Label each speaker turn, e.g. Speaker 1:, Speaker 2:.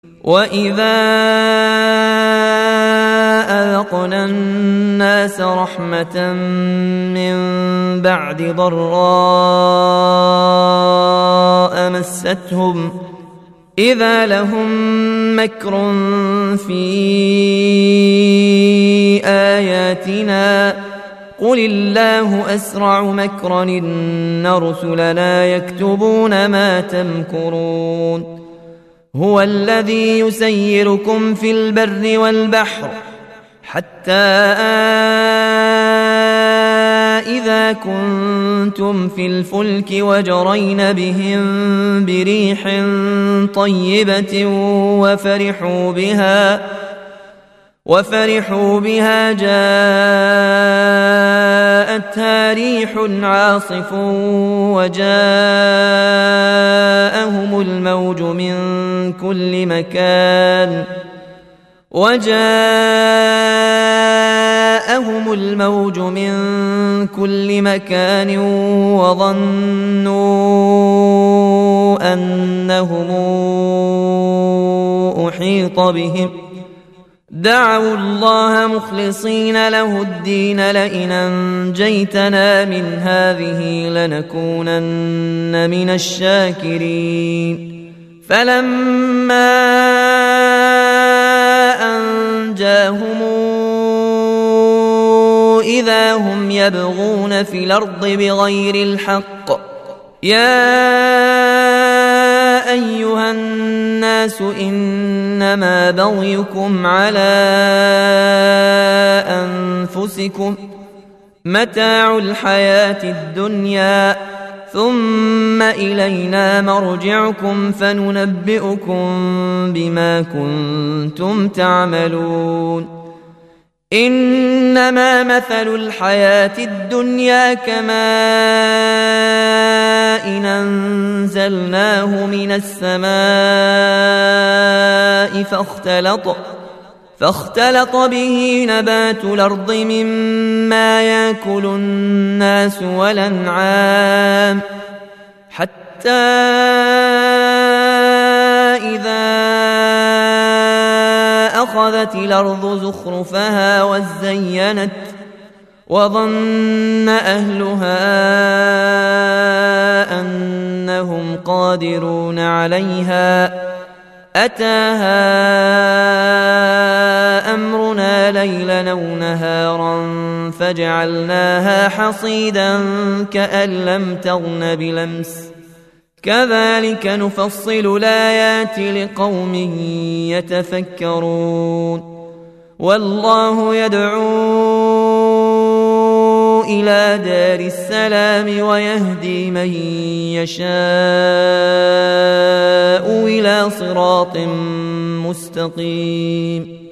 Speaker 1: وإذا أذقنا الناس رحمة من بعد ضراء مستهم إذا لهم مكر في آياتنا قل الله أسرع مكرا إن رسلنا يكتبون ما تمكرون هو الذي يسيركم في البر والبحر حتى إذا كنتم في الفلك وجرين بهم بريح طيبة وفرحوا بها جاءتها ريح عاصف وجاءهم الموج من كل مكان وظنوا أنهم أحيط بهم دعوا الله مخلصين له الدين لئن أنجيتنا من هذه لنكونن من الشاكرين فلما أنجاهم إذا هم يبغون في الأرض بغير الحق يا أيها الناس إنما بغيكم على أنفسكم متاع الحياة الدنيا ثم إلينا مرجعكم فننبئكم بما كنتم تعملون إنما مثل الحياة الدنيا كماء أنزلناه من السماء فاختلط به نبات الأرض مما يأكل الناس والأنعام حتى إذا أخذت الأرض زخرفها وزينت وظن أهلها أنهم قادرون عليها أتاها أمرنا ليلا أو نهارا فجعلناها حصيدا كأن لم تغن بلمس كذلك نفصل الآيات لقوم يتفكرون والله يدعو إلى دار السلام ويهدي من يشاء إلى صراط مستقيم